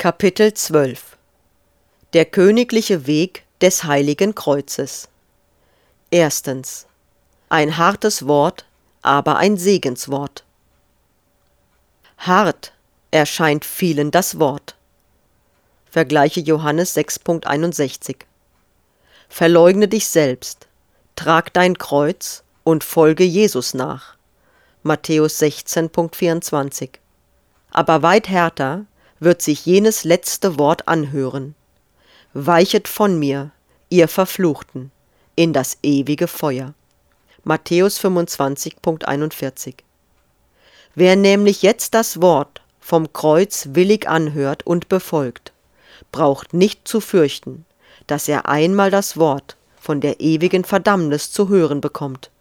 Kapitel 12 Der königliche Weg des Heiligen Kreuzes. Erstens. Ein hartes Wort, aber ein Segenswort. Hart erscheint vielen das Wort. Vergleiche Johannes 6,61. Verleugne dich selbst, trag dein Kreuz und folge Jesus nach. Matthäus 16,24. Aber weit härter wird sich jenes letzte Wort anhören. Weichet von mir, ihr Verfluchten, in das ewige Feuer. Matthäus 25,41. Wer nämlich jetzt das Wort vom Kreuz willig anhört und befolgt, braucht nicht zu fürchten, dass er einmal das Wort von der ewigen Verdammnis zu hören bekommt.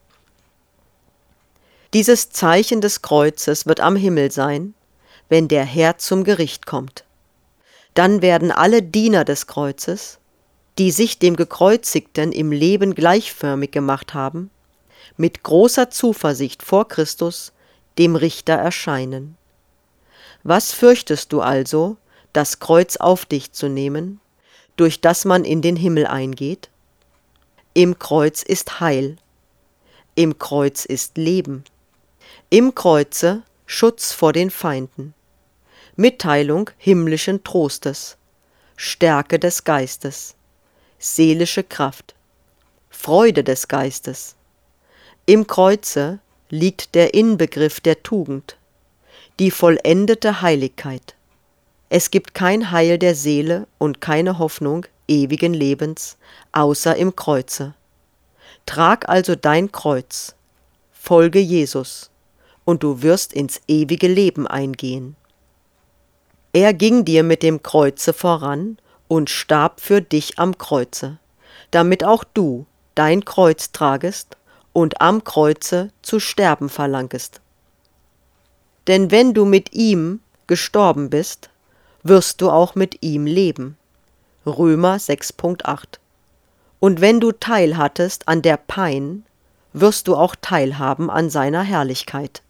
Dieses Zeichen des Kreuzes wird am Himmel sein, wenn der Herr zum Gericht kommt. Dann werden alle Diener des Kreuzes, die sich dem Gekreuzigten im Leben gleichförmig gemacht haben, mit großer Zuversicht vor Christus dem Richter erscheinen. Was fürchtest du also, das Kreuz auf dich zu nehmen, durch das man in den Himmel eingeht? Im Kreuz ist Heil, im Kreuz ist Leben, im Kreuze Schutz vor den Feinden, Mitteilung himmlischen Trostes, Stärke des Geistes, seelische Kraft, Freude des Geistes. Im Kreuze liegt der Inbegriff der Tugend, die vollendete Heiligkeit. Es gibt kein Heil der Seele und keine Hoffnung ewigen Lebens, außer im Kreuze. Trag also dein Kreuz, folge Jesus, und du wirst ins ewige Leben eingehen. Er ging dir mit dem Kreuze voran und starb für dich am Kreuze, damit auch du dein Kreuz tragest und am Kreuze zu sterben verlangest. Denn wenn du mit ihm gestorben bist, wirst du auch mit ihm leben. Römer 6,8. Und wenn du Teil hattest an der Pein, wirst du auch teilhaben an seiner Herrlichkeit.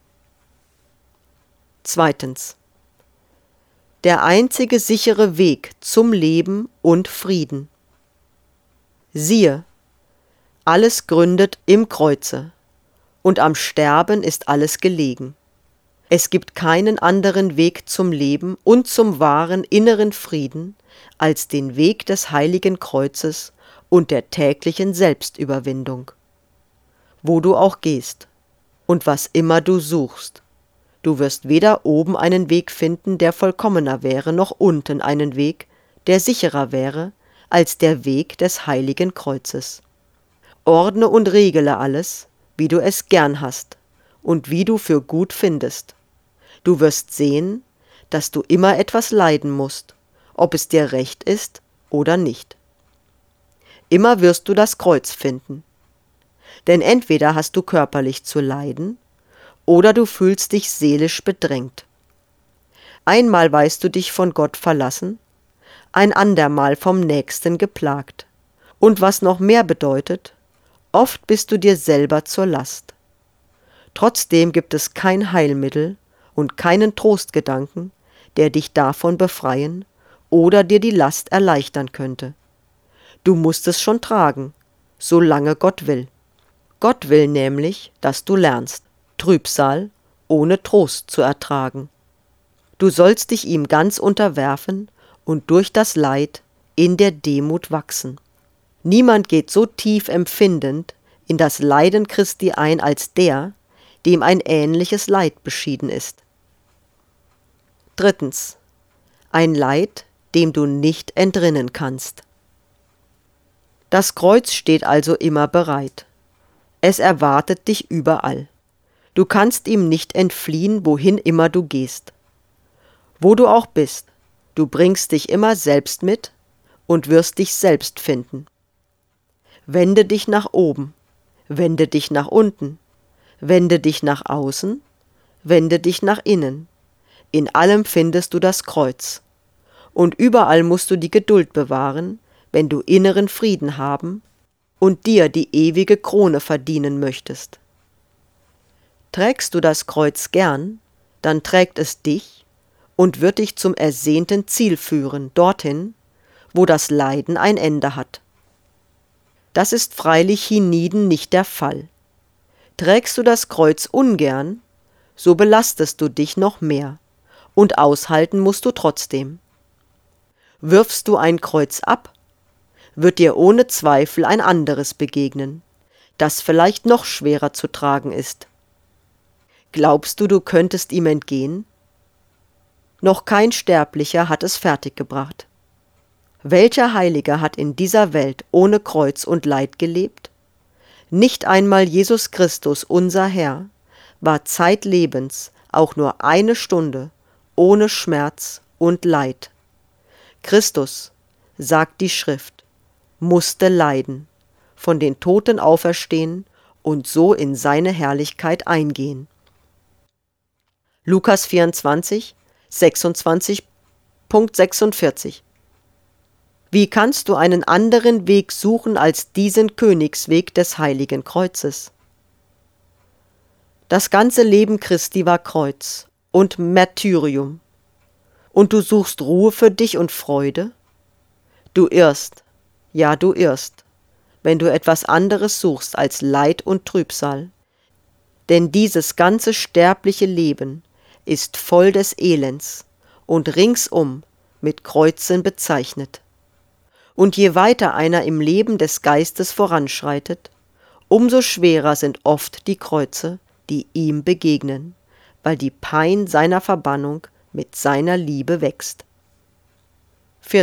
Zweitens. Der einzige sichere Weg zum Leben und Frieden. Siehe, alles gründet im Kreuze, und am Sterben ist alles gelegen. Es gibt keinen anderen Weg zum Leben und zum wahren inneren Frieden als den Weg des heiligen Kreuzes und der täglichen Selbstüberwindung. Wo du auch gehst und was immer du suchst, du wirst weder oben einen Weg finden, der vollkommener wäre, noch unten einen Weg, der sicherer wäre, als der Weg des heiligen Kreuzes. Ordne und regele alles, wie du es gern hast und wie du für gut findest. Du wirst sehen, dass du immer etwas leiden musst, ob es dir recht ist oder nicht. Immer wirst du das Kreuz finden. Denn entweder hast du körperlich zu leiden, oder du fühlst dich seelisch bedrängt. Einmal weißt du dich von Gott verlassen, ein andermal vom Nächsten geplagt. Und was noch mehr bedeutet, oft bist du dir selber zur Last. Trotzdem gibt es kein Heilmittel und keinen Trostgedanken, der dich davon befreien oder dir die Last erleichtern könnte. Du musst es schon tragen, solange Gott will. Gott will nämlich, dass du lernst, Trübsal ohne Trost zu ertragen. Du sollst dich ihm ganz unterwerfen und durch das Leid in der Demut wachsen. Niemand geht so tief empfindend in das Leiden Christi ein als der, dem ein ähnliches Leid beschieden ist. Drittens. Ein Leid, dem du nicht entrinnen kannst. Das Kreuz steht also immer bereit. Es erwartet dich überall. Du kannst ihm nicht entfliehen, wohin immer du gehst. Wo du auch bist, du bringst dich immer selbst mit und wirst dich selbst finden. Wende dich nach oben, wende dich nach unten, wende dich nach außen, wende dich nach innen. In allem findest du das Kreuz. Und überall musst du die Geduld bewahren, wenn du inneren Frieden haben und dir die ewige Krone verdienen möchtest. Trägst du das Kreuz gern, dann trägt es dich und wird dich zum ersehnten Ziel führen, dorthin, wo das Leiden ein Ende hat. Das ist freilich hienieden nicht der Fall. Trägst du das Kreuz ungern, so belastest du dich noch mehr, und aushalten musst du trotzdem. Wirfst du ein Kreuz ab, wird dir ohne Zweifel ein anderes begegnen, das vielleicht noch schwerer zu tragen ist. Glaubst du, du könntest ihm entgehen? Noch kein Sterblicher hat es fertiggebracht. Welcher Heiliger hat in dieser Welt ohne Kreuz und Leid gelebt? Nicht einmal Jesus Christus, unser Herr, war zeitlebens auch nur eine Stunde ohne Schmerz und Leid. Christus, sagt die Schrift, musste leiden, von den Toten auferstehen und so in seine Herrlichkeit eingehen. Lukas 24, 26.46. Wie kannst du einen anderen Weg suchen als diesen Königsweg des Heiligen Kreuzes? Das ganze Leben Christi war Kreuz und Märtyrium. Und du suchst Ruhe für dich und Freude? Du irrst, ja du irrst, wenn du etwas anderes suchst als Leid und Trübsal. Denn dieses ganze sterbliche Leben ist voll des Elends und ringsum mit Kreuzen bezeichnet. Und je weiter einer im Leben des Geistes voranschreitet, umso schwerer sind oft die Kreuze, die ihm begegnen, weil die Pein seiner Verbannung mit seiner Liebe wächst. 4.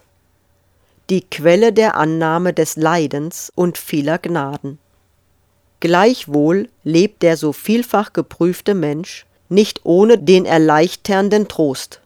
Die Quelle der Annahme des Leidens und vieler Gnaden. Gleichwohl lebt der so vielfach geprüfte Mensch nicht ohne den erleichternden Trost.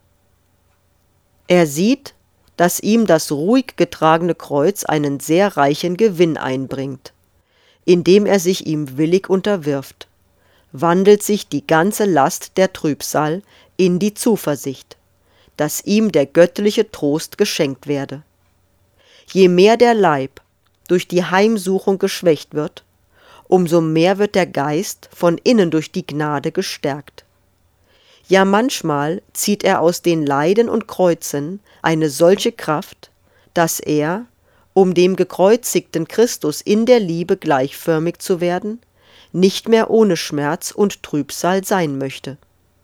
Er sieht, dass ihm das ruhig getragene Kreuz einen sehr reichen Gewinn einbringt. Indem er sich ihm willig unterwirft, wandelt sich die ganze Last der Trübsal in die Zuversicht, dass ihm der göttliche Trost geschenkt werde. Je mehr der Leib durch die Heimsuchung geschwächt wird, umso mehr wird der Geist von innen durch die Gnade gestärkt. Ja, manchmal zieht er aus den Leiden und Kreuzen eine solche Kraft, dass er, um dem gekreuzigten Christus in der Liebe gleichförmig zu werden, nicht mehr ohne Schmerz und Trübsal sein möchte.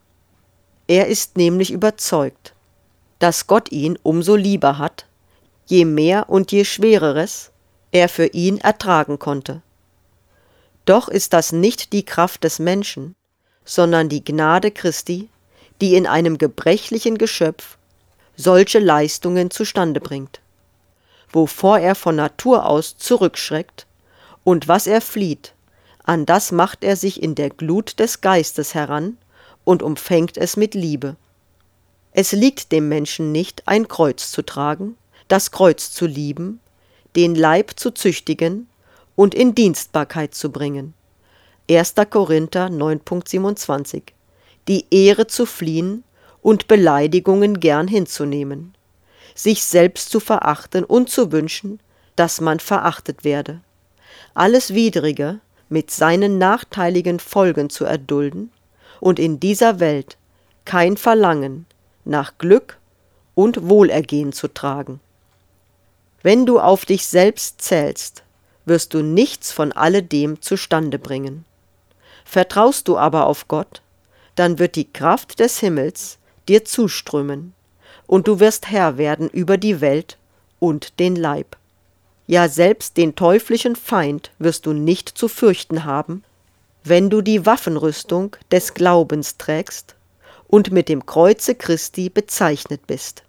Er ist nämlich überzeugt, dass Gott ihn umso lieber hat, je mehr und je Schwereres er für ihn ertragen konnte. Doch ist das nicht die Kraft des Menschen, sondern die Gnade Christi, die in einem gebrechlichen Geschöpf solche Leistungen zustande bringt, wovor er von Natur aus zurückschreckt, und was er flieht, an das macht er sich in der Glut des Geistes heran und umfängt es mit Liebe. Es liegt dem Menschen nicht, ein Kreuz zu tragen, das Kreuz zu lieben, den Leib zu züchtigen und in Dienstbarkeit zu bringen. 1. Korinther 9.27. Die Ehre zu fliehen und Beleidigungen gern hinzunehmen, sich selbst zu verachten und zu wünschen, dass man verachtet werde, alles Widrige mit seinen nachteiligen Folgen zu erdulden und in dieser Welt kein Verlangen nach Glück und Wohlergehen zu tragen. Wenn du auf dich selbst zählst, wirst du nichts von alledem zustande bringen. Vertraust du aber auf Gott, dann wird die Kraft des Himmels dir zuströmen, und du wirst Herr werden über die Welt und den Leib. Ja, selbst den teuflischen Feind wirst du nicht zu fürchten haben, wenn du die Waffenrüstung des Glaubens trägst und mit dem Kreuze Christi bezeichnet bist.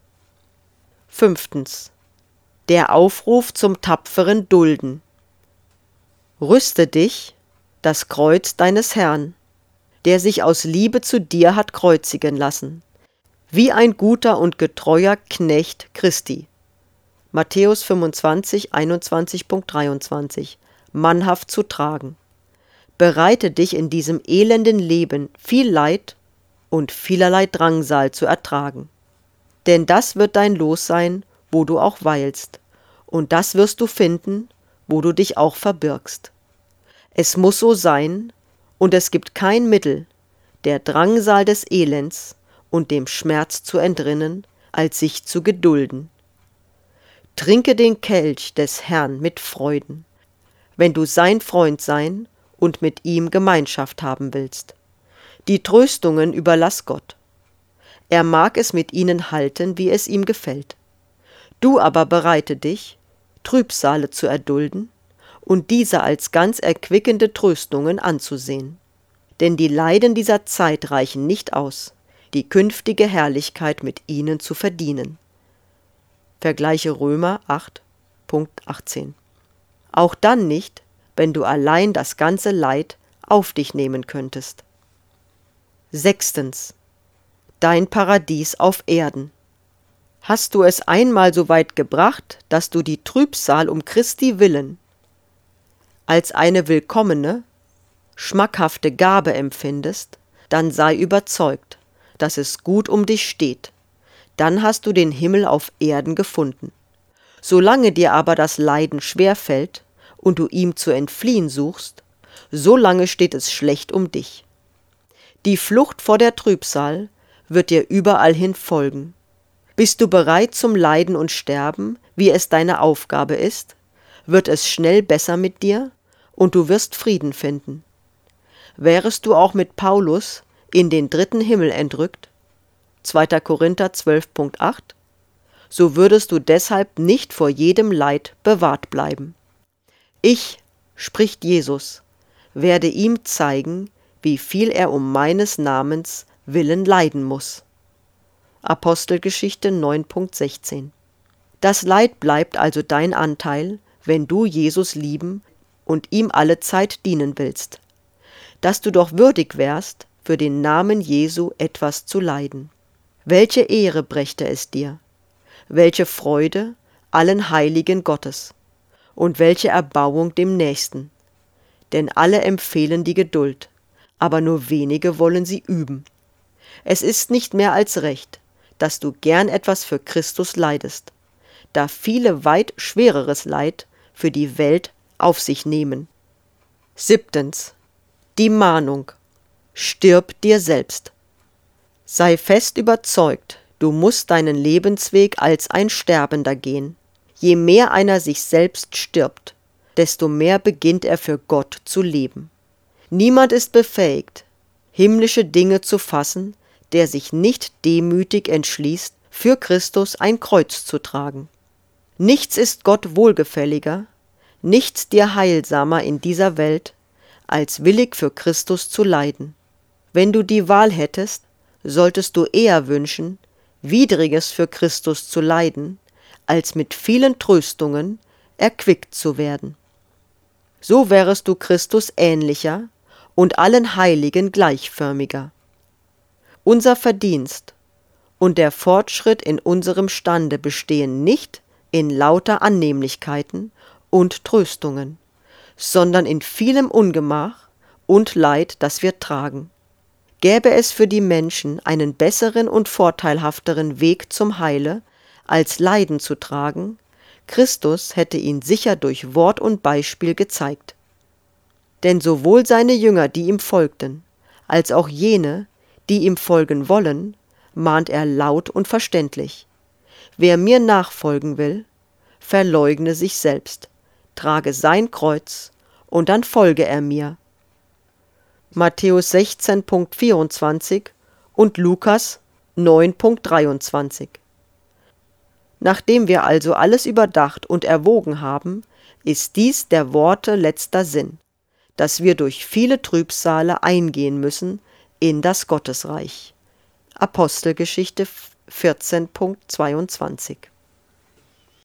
5. Der Aufruf zum tapferen Dulden. Rüste dich, das Kreuz deines Herrn, der sich aus Liebe zu dir hat kreuzigen lassen, wie ein guter und getreuer Knecht Christi. Matthäus 25, 21.23, mannhaft zu tragen. Bereite dich in diesem elenden Leben viel Leid und vielerlei Drangsal zu ertragen. Denn das wird dein Los sein, wo du auch weilst, und das wirst du finden, wo du dich auch verbirgst. Es muss so sein, und es gibt kein Mittel, der Drangsal des Elends und dem Schmerz zu entrinnen, als sich zu gedulden. Trinke den Kelch des Herrn mit Freuden, wenn du sein Freund sein und mit ihm Gemeinschaft haben willst. Die Tröstungen überlass Gott. Er mag es mit ihnen halten, wie es ihm gefällt. Du aber bereite dich, Trübsale zu erdulden und diese als ganz erquickende Tröstungen anzusehen. Denn die Leiden dieser Zeit reichen nicht aus, die künftige Herrlichkeit mit ihnen zu verdienen. Vergleiche Römer 8,18. Auch dann nicht, wenn du allein das ganze Leid auf dich nehmen könntest. 6. Dein Paradies auf Erden. Hast du es einmal so weit gebracht, dass du die Trübsal um Christi willen als eine willkommene, schmackhafte Gabe empfindest, dann sei überzeugt, dass es gut um dich steht. Dann hast du den Himmel auf Erden gefunden. Solange dir aber das Leiden schwerfällt und du ihm zu entfliehen suchst, solange steht es schlecht um dich. Die Flucht vor der Trübsal wird dir überall hin folgen. Bist du bereit zum Leiden und Sterben, wie es deine Aufgabe ist, wird es schnell besser mit dir und du wirst Frieden finden. Wärest du auch mit Paulus in den 3. Himmel entrückt, 2. Korinther 12,8, so würdest du deshalb nicht vor jedem Leid bewahrt bleiben. Ich, spricht Jesus, werde ihm zeigen, wie viel er um meines Namens willen leiden muss. Apostelgeschichte 9,16. Das Leid bleibt also dein Anteil, wenn du Jesus lieben und ihm alle Zeit dienen willst, dass du doch würdig wärst, für den Namen Jesu etwas zu leiden. Welche Ehre brächte es dir, welche Freude allen Heiligen Gottes und welche Erbauung dem Nächsten, denn alle empfehlen die Geduld, aber nur wenige wollen sie üben. Es ist nicht mehr als recht, dass du gern etwas für Christus leidest, da viele weit schwereres Leid für die Welt auf sich nehmen. 7. Die Mahnung: Stirb dir selbst. Sei fest überzeugt, du musst deinen Lebensweg als ein Sterbender gehen. Je mehr einer sich selbst stirbt, desto mehr beginnt er für Gott zu leben. Niemand ist befähigt, himmlische Dinge zu fassen, der sich nicht demütig entschließt, für Christus ein Kreuz zu tragen. Nichts ist Gott wohlgefälliger, nichts dir heilsamer in dieser Welt, als willig für Christus zu leiden. Wenn du die Wahl hättest, solltest du eher wünschen, Widriges für Christus zu leiden, als mit vielen Tröstungen erquickt zu werden. So wärest du Christus ähnlicher und allen Heiligen gleichförmiger. Unser Verdienst und der Fortschritt in unserem Stande bestehen nicht in lauter Annehmlichkeiten und Tröstungen, sondern in vielem Ungemach und Leid, das wir tragen. Gäbe es für die Menschen einen besseren und vorteilhafteren Weg zum Heile, als Leiden zu tragen, Christus hätte ihn sicher durch Wort und Beispiel gezeigt. Denn sowohl seine Jünger, die ihm folgten, als auch jene, die ihm folgen wollen, mahnt er laut und verständlich: Wer mir nachfolgen will, verleugne sich selbst, trage sein Kreuz und dann folge er mir. Matthäus 16,24 und Lukas 9,23. Nachdem wir also alles überdacht und erwogen haben, ist dies der Worte letzter Sinn, dass wir durch viele Trübsale eingehen müssen in das Gottesreich. Apostelgeschichte 14,22.